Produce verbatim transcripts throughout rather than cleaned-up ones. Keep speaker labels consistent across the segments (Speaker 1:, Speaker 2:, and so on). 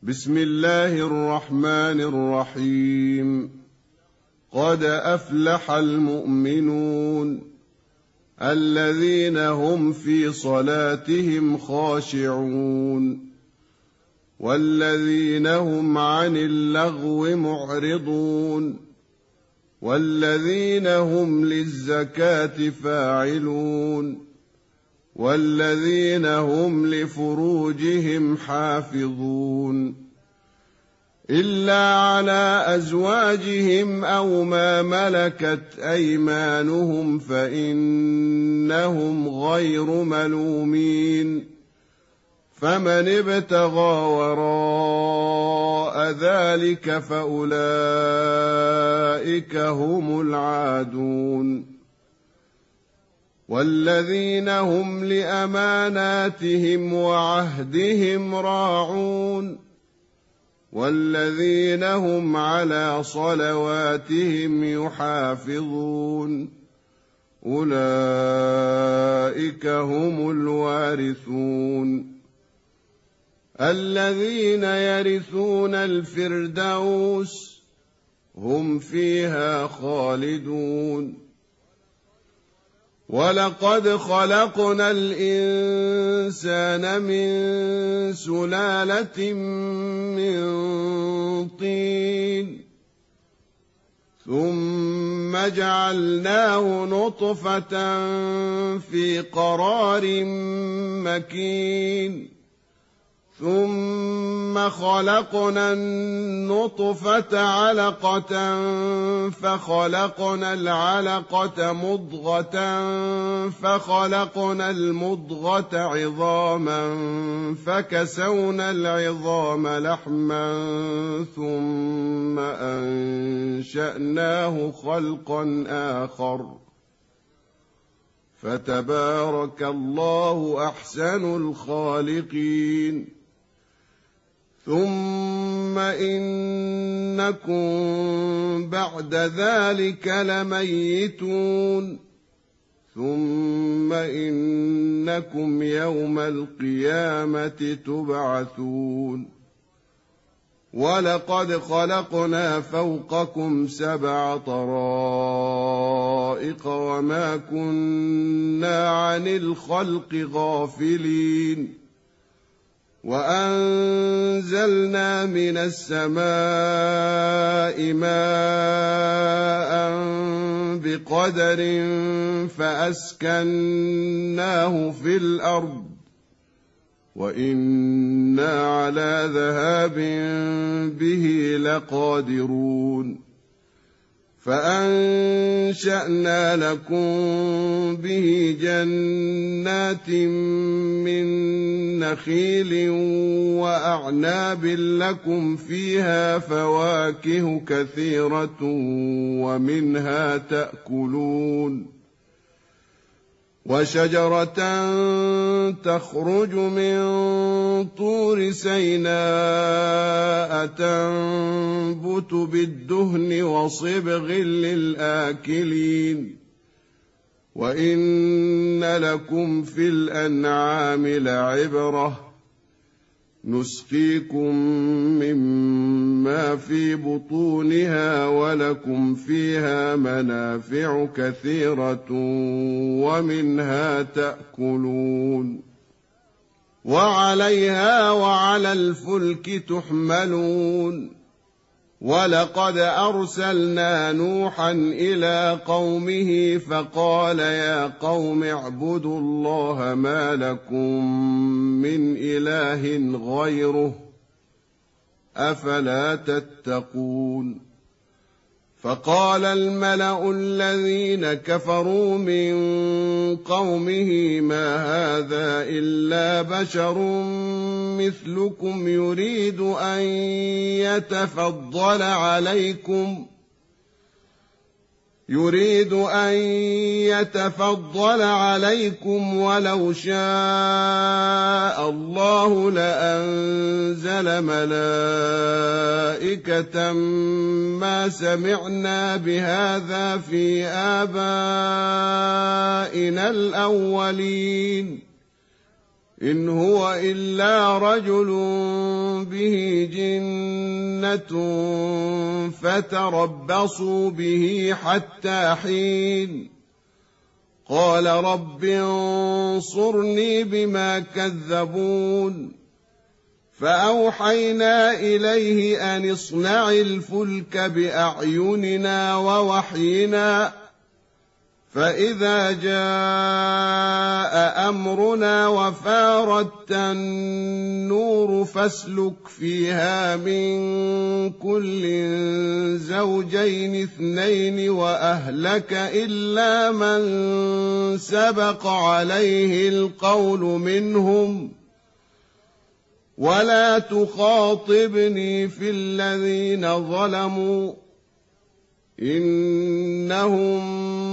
Speaker 1: بسم الله الرحمن الرحيم. قد أفلح المؤمنون الذين هم في صلاتهم خاشعون والذين هم عن اللغو معرضون والذين هم للزكاة فاعلون والذين هم لفروجهم حافظون إلا على أزواجهم أو ما ملكت أيمانهم فإنهم غير ملومين فمن ابتغى وراء ذلك فأولئك هم العادون والذين هم لأماناتهم وعهدهم راعون والذين هم على صلواتهم يحافظون أولئك هم الوارثون الذين يرثون الفردوس هم فيها خالدون ولقد خلقنا الإنسان من سلالة من طين ثم جعلناه نطفة في قرار مكين ثم خلقنا النطفة علقة فخلقنا العلقة مضغة فخلقنا المضغة عظاما فكسونا العظام لحما ثم أنشأناه خلقا آخر فتبارك الله أحسن الخالقين ثم إنكم بعد ذلك لميتون ثم إنكم يوم القيامة تبعثون ولقد خلقنا فوقكم سبع طرائق وما كنا عن الخلق غافلين وأنزلنا من السماء ماء بقدر فأسكناه في الأرض وإنا على ذهاب به لقادرون فأنشأنا لكم به جنات من نخيل وأعناب لكم فيها فواكه كثيرة ومنها تأكلون وشجرة تخرج من طور سيناء تنبت بالدهن وصبغ للآكلين وإن لكم في الأنعام لعبرة نسقيكم مما في بطونها ولكم فيها منافع كثيرة ومنها تأكلون وعليها وعلى الفلك تحملون ولقد أرسلنا نوحا إلى قومه فقال يا قوم اعبدوا الله ما لكم من إله غيره أفلا تتقون فقال الملأ الذين كفروا من قومه ما هذا إلا بشر مثلكم يريد أن يتفضل عليكم يريد أن يتفضل عليكم ولو شاء الله لأنزل ملائكة ما سمعنا بهذا في آبائنا الأولين إن هو إلا رجل به جنة فتربصوا به حتى حين قال رب انصرني بما كذبون فأوحينا إليه أن اصنع الفلك بأعيننا ووحينا فإذا جاء أمرنا وفارت النور فاسلك فيها من كل زوجين اثنين وأهلك إلا من سبق عليه القول منهم ولا تخاطبني في الذين ظلموا إنهم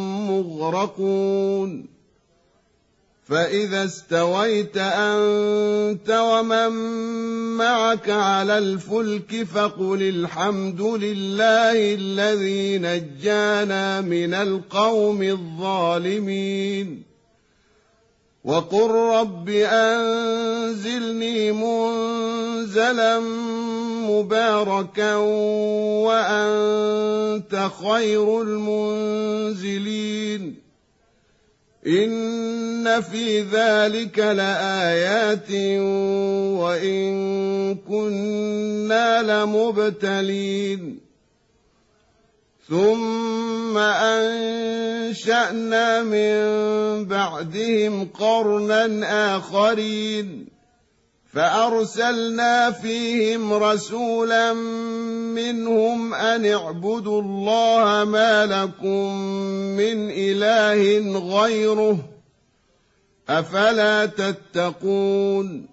Speaker 1: مغرقون فإذا استويت أنت ومن معك على الفلك فقل الحمد لله الذي نجانا من القوم الظالمين وقل رب أنزلني منزلا مباركا وأنت خير المنزلين إن في ذلك لآيات وإن كنا لمبتلين ثم أنشأنا من بعدهم قرنا آخرين فأرسلنا فيهم رسولا منهم أن اعبدوا الله ما لكم من إله غيره أفلا تتقون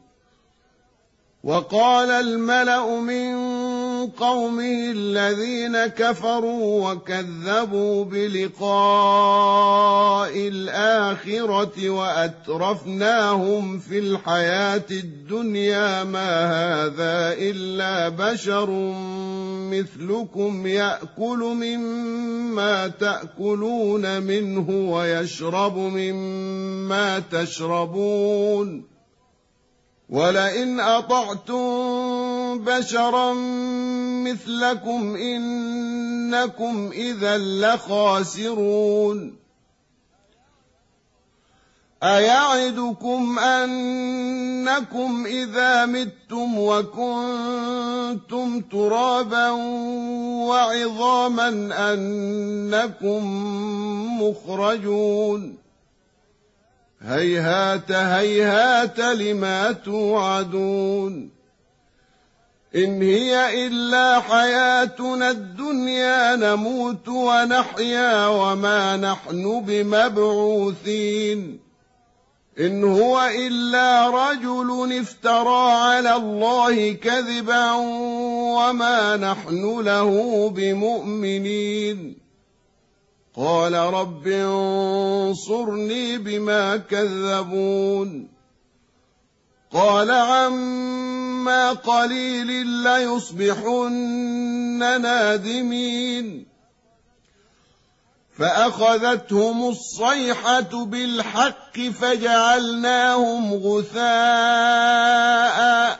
Speaker 1: وقال الملأ من قومه الذين كفروا وكذبوا بلقاء الآخرة وأترفناهم في الحياة الدنيا ما هذا إلا بشر مثلكم يأكل مما تأكلون منه ويشرب مما تشربون ولئن أطعتم بشرا مثلكم إنكم إذا لخاسرون أيعدكم أنكم إذا متم وكنتم ترابا وعظاما أنكم مخرجون هيهات هيهات لما توعدون إن هي إلا حياتنا الدنيا نموت ونحيا وما نحن بمبعوثين إن هو إلا رجل افترى على الله كذبا وما نحن له بمؤمنين قال رب انصرني بما كذبون قال عما قليل ليصبحن نادمين فأخذتهم الصيحة بالحق فجعلناهم غثاء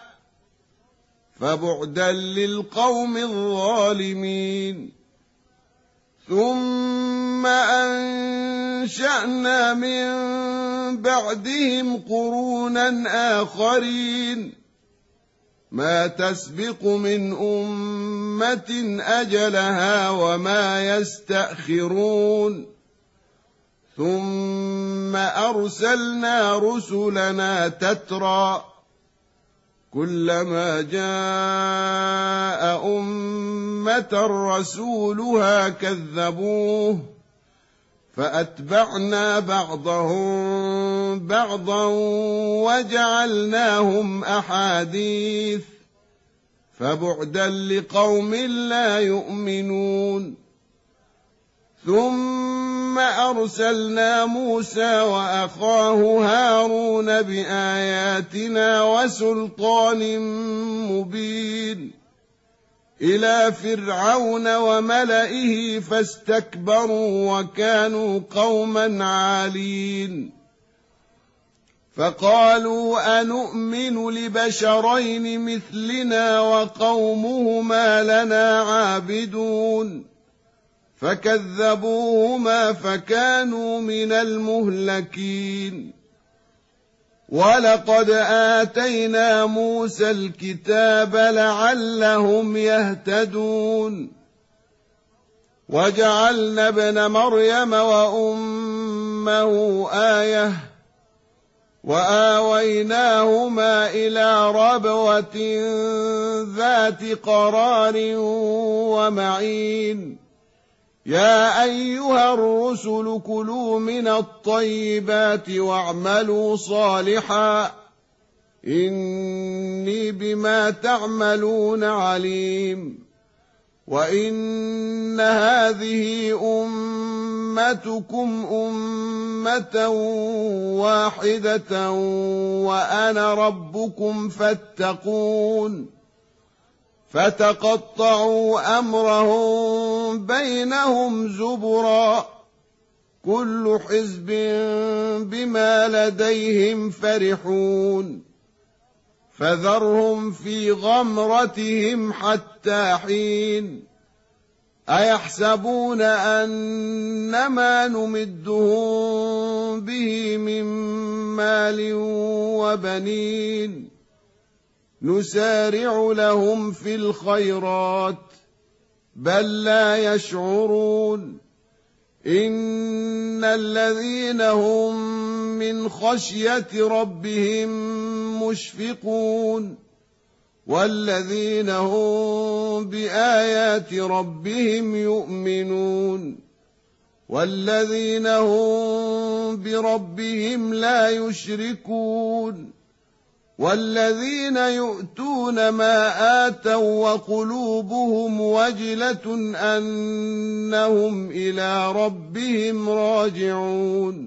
Speaker 1: فبعدا للقوم الظالمين ثم أنشأنا من بعدهم قرونا آخرين ما تسبق من أمة أجلها وما يستأخرون ثم أرسلنا رسلنا تترى كلما جاء أمة رسولها كذبوه فأتبعنا بعضهم بعضا وجعلناهم أحاديث فبعدا لقوم لا يؤمنون ثم أرسلنا موسى وأخاه هارون بآياتنا وسلطان مبين إلى فرعون وملئه فاستكبروا وكانوا قوما عالين فقالوا أنؤمن لبشرين مثلنا وقومهما لنا عابدون فكذبوهما فكانوا من المهلكين ولقد آتينا موسى الكتاب لعلهم يهتدون وجعلنا ابن مريم وأمه آية وآويناهما إلى ربوة ذات قرار ومعين يا أيها الرسل كلوا من الطيبات واعملوا صالحا إني بما تعملون عليم وإن هذه أمتكم أمة واحدة وأنا ربكم فاتقون فتقطعوا أمرهم بينهم زبرا كل حزب بما لديهم فرحون فذرهم في غمرتهم حتى حين أيحسبون أنما نمدهم به من مال وبنين نسارع لهم في الخيرات بل لا يشعرون إن الذين هم من خشية ربهم مشفقون والذين هم بآيات ربهم يؤمنون والذين هم بربهم لا يشركون والذين يؤتون ما آتوا وقلوبهم وجلة أنهم إلى ربهم راجعون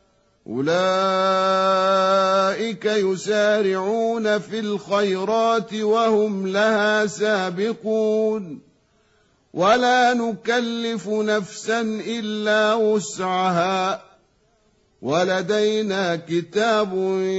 Speaker 1: أولئك يسارعون في الخيرات وهم لها سابقون ولا نكلف نفسا إلا وسعها ولدينا كتاب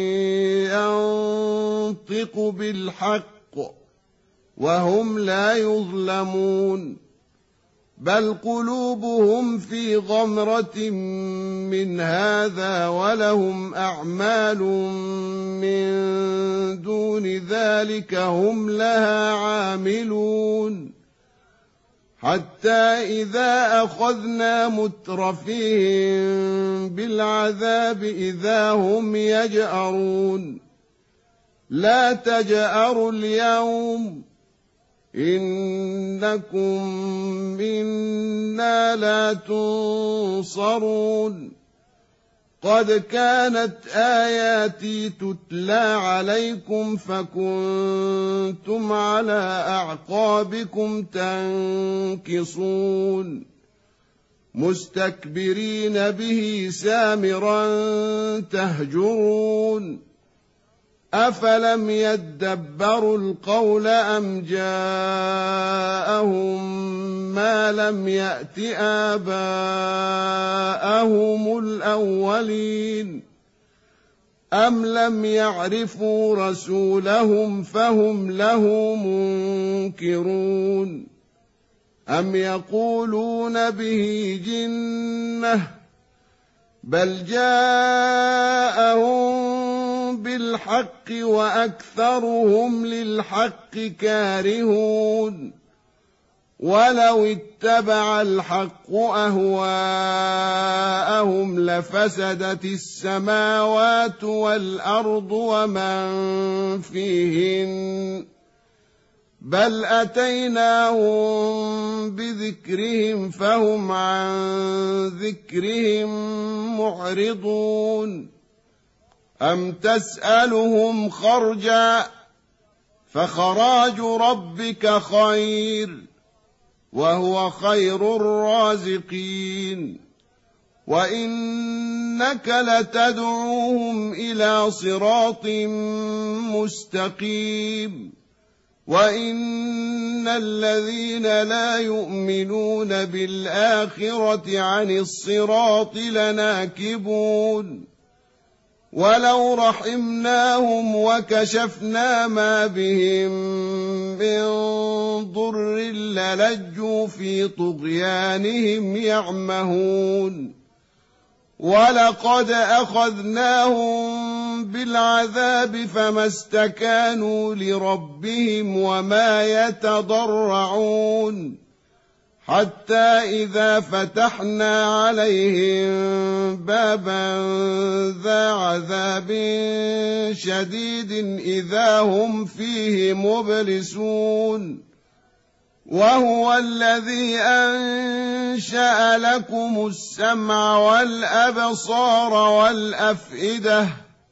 Speaker 1: ينطق بالحق وهم لا يظلمون بل قلوبهم في غمرة من هذا ولهم أعمال من دون ذلك هم لها عاملون حتى إذا أخذنا مترفيهم بالعذاب إذا هم يجأرون لا تجأروا اليوم إنكم منا لا تنصرون قد كانت آياتي تتلى عليكم فكنتم على أعقابكم تنكصون مستكبرين به سامرا تهجرون أفلم يدبروا القول أم جاءهم ما لم يأت آباءهم الأولين أم لم يعرفوا رسولهم فهم له منكرون أم يقولون به جنة بل جاءهم بالحق وأكثرهم للحق كارهون ولو اتبع الحق أهواءهم لفسدت السماوات والأرض ومن فيهن بل أتيناهم بذكرهم فهم عن ذكرهم معرضون أم تسألهم خرجا فخراج ربك خير وهو خير الرازقين وإنك لتدعوهم إلى صراط مستقيم وإن الذين لا يؤمنون بالآخرة عن الصراط لناكبون ولو رحمناهم وكشفنا ما بهم من ضر للجوا في طغيانهم يعمهون ولقد أخذناهم بالعذاب فما استكانوا لربهم وما يتضرعون حتى إذا فتحنا عليهم بابا ذا عذاب شديد إذا هم فيه مبلسون وهو الذي أنشأ لكم السمع والأبصار والأفئدة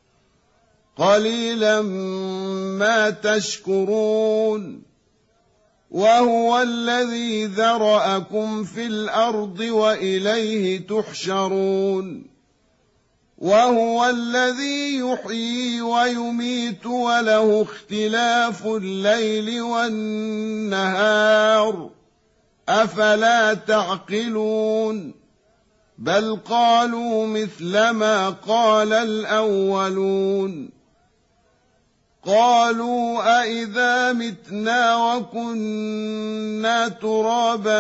Speaker 1: قليلا ما تشكرون وهو الذي ذرأكم في الأرض وإليه تحشرون وهو الذي يحيي ويميت وله اختلاف الليل والنهار أفلا تعقلون بل قالوا مثل ما قال الأولون قالوا أئذا متنا وكنا ترابا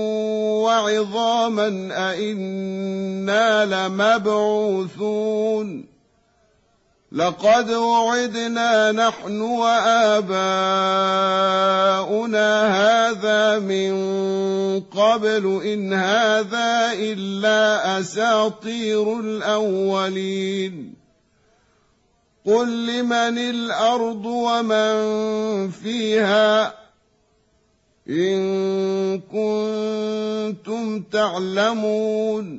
Speaker 1: وعظاما أئنا لمبعوثون لقد وعدنا نحن وآباؤنا هذا من قبل إن هذا إلا أساطير الأولين قل لمن الأرض ومن فيها إن كنتم تعلمون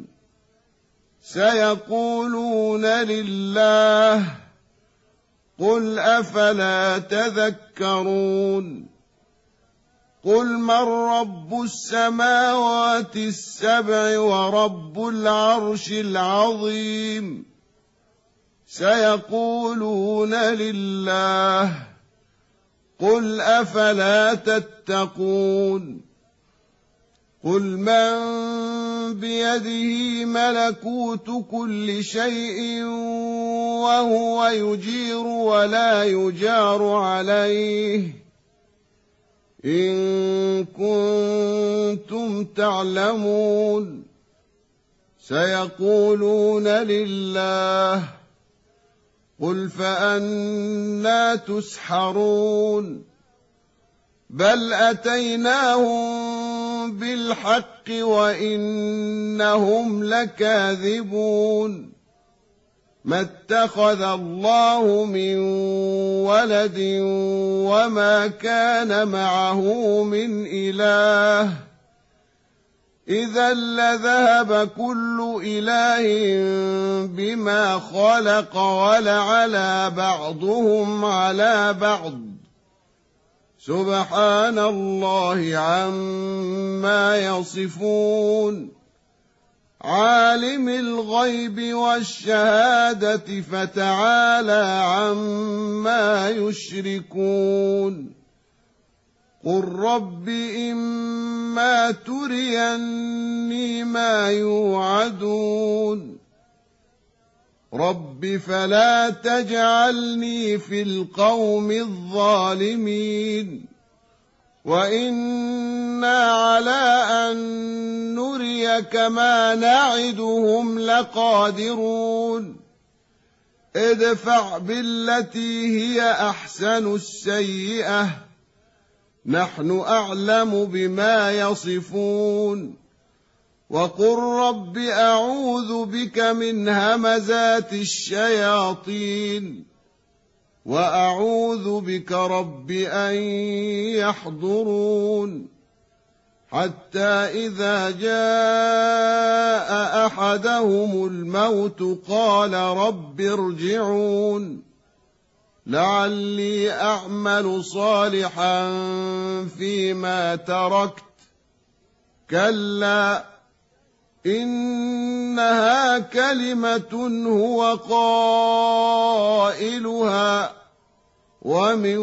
Speaker 1: سيقولون لله قل أفلا تذكرون قل من رب السماوات السبع ورب العرش العظيم سيقولون لله قل أفلا تتقون قل من بيده ملكوت كل شيء وهو يجير ولا يجار عليه إن كنتم تعلمون سيقولون لله قل فأنى تسحرون بل أتيناهم بالحق وإنهم لكاذبون ما اتخذ الله من ولد وما كان معه من إله إذا لذهب كل إله بما خلق ولعلى بعضهم على بعض سبحان الله عما يصفون عالم الغيب والشهادة فتعالى عما يشركون قل رب إما تريني ما يوعدون رب فلا تجعلني في القوم الظالمين وإنا على أن نريك ما نعدهم لقادرون ادفع بالتي هي أحسن السيئة نحن أعلم بما يصفون وقل رب أعوذ بك من همزات الشياطين وأعوذ بك رب أن يحضرون حتى إذا جاء أحدهم الموت قال رب ارجعون لعلي أعمل صالحا فيما تركت كلا إنها كلمة هو قائلها ومن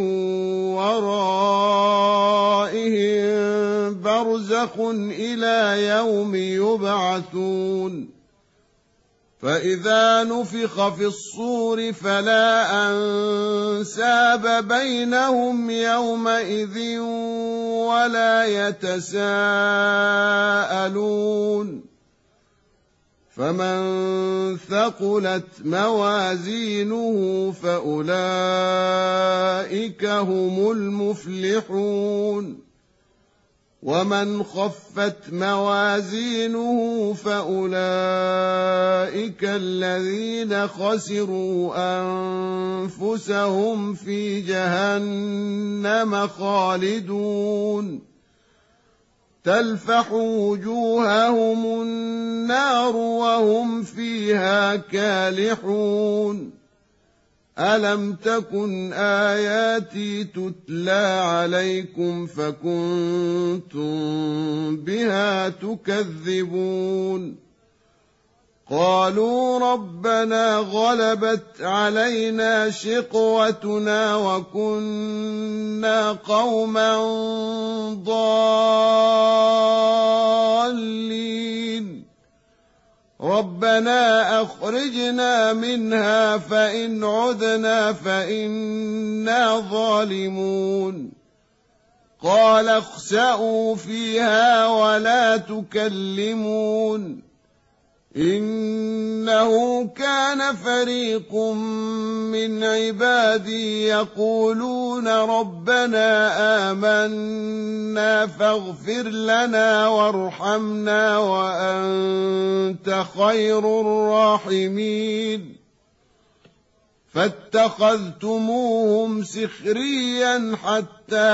Speaker 1: ورائهم برزخ إلى يوم يبعثون فإذا نفخ في الصور فلا أنساب بينهم يومئذ ولا يتساءلون فمن ثقلت موازينه فأولئك هم المفلحون ومن خفت موازينه فأولئك الذين خسروا أنفسهم في جهنم خالدون تلفح وجوههم النار وهم فيها كالحون ألم تكن آياتي تتلى عليكم فكنتم بها تكذبون قالوا ربنا غلبت علينا شقوتنا وكنا قوما ضالين ربنا أخرجنا منها فإن عدنا فإنا ظالمون قال اخسئوا فيها ولا تكلمون إنه كان فريق من عبادي يقولون ربنا آمنا فاغفر لنا وارحمنا وأنت خير الراحمين فاتخذتموهم سخريا حتى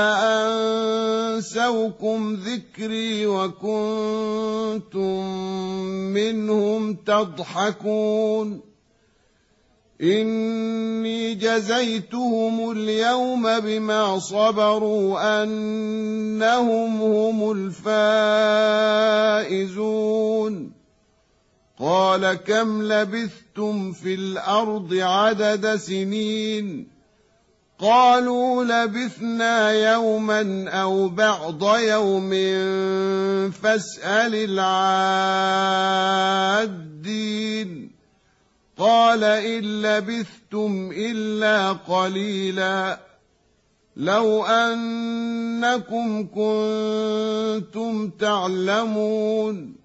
Speaker 1: أنسوكم ذكري وكنتم منهم تضحكون إني جزيتهم اليوم بما صبروا أنهم هم الفائزون قال كم لبثتم في الأرض عدد سنين قالوا لبثنا يوما أو بعض يوم فاسأل العادين قال إن لبثتم إلا قليلا لو أنكم كنتم تعلمون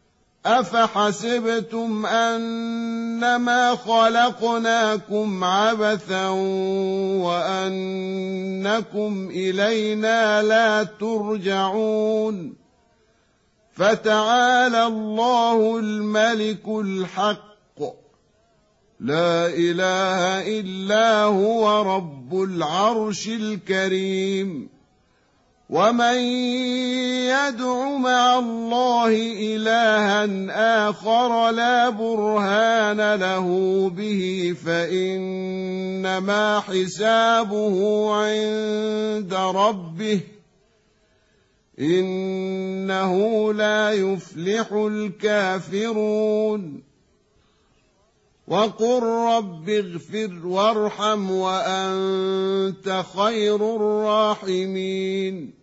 Speaker 1: أفحسبتم أنما خلقناكم عبثا وأنكم إلينا لا ترجعون فتعالى الله الملك الحق لا إله إلا هو رب العرش الكريم ومن يدع مع الله إلها آخر لا برهان له به فإنما حسابه عند ربه إنه لا يفلح الكافرون وقل رب اغفر وارحم وأنت خير الراحمين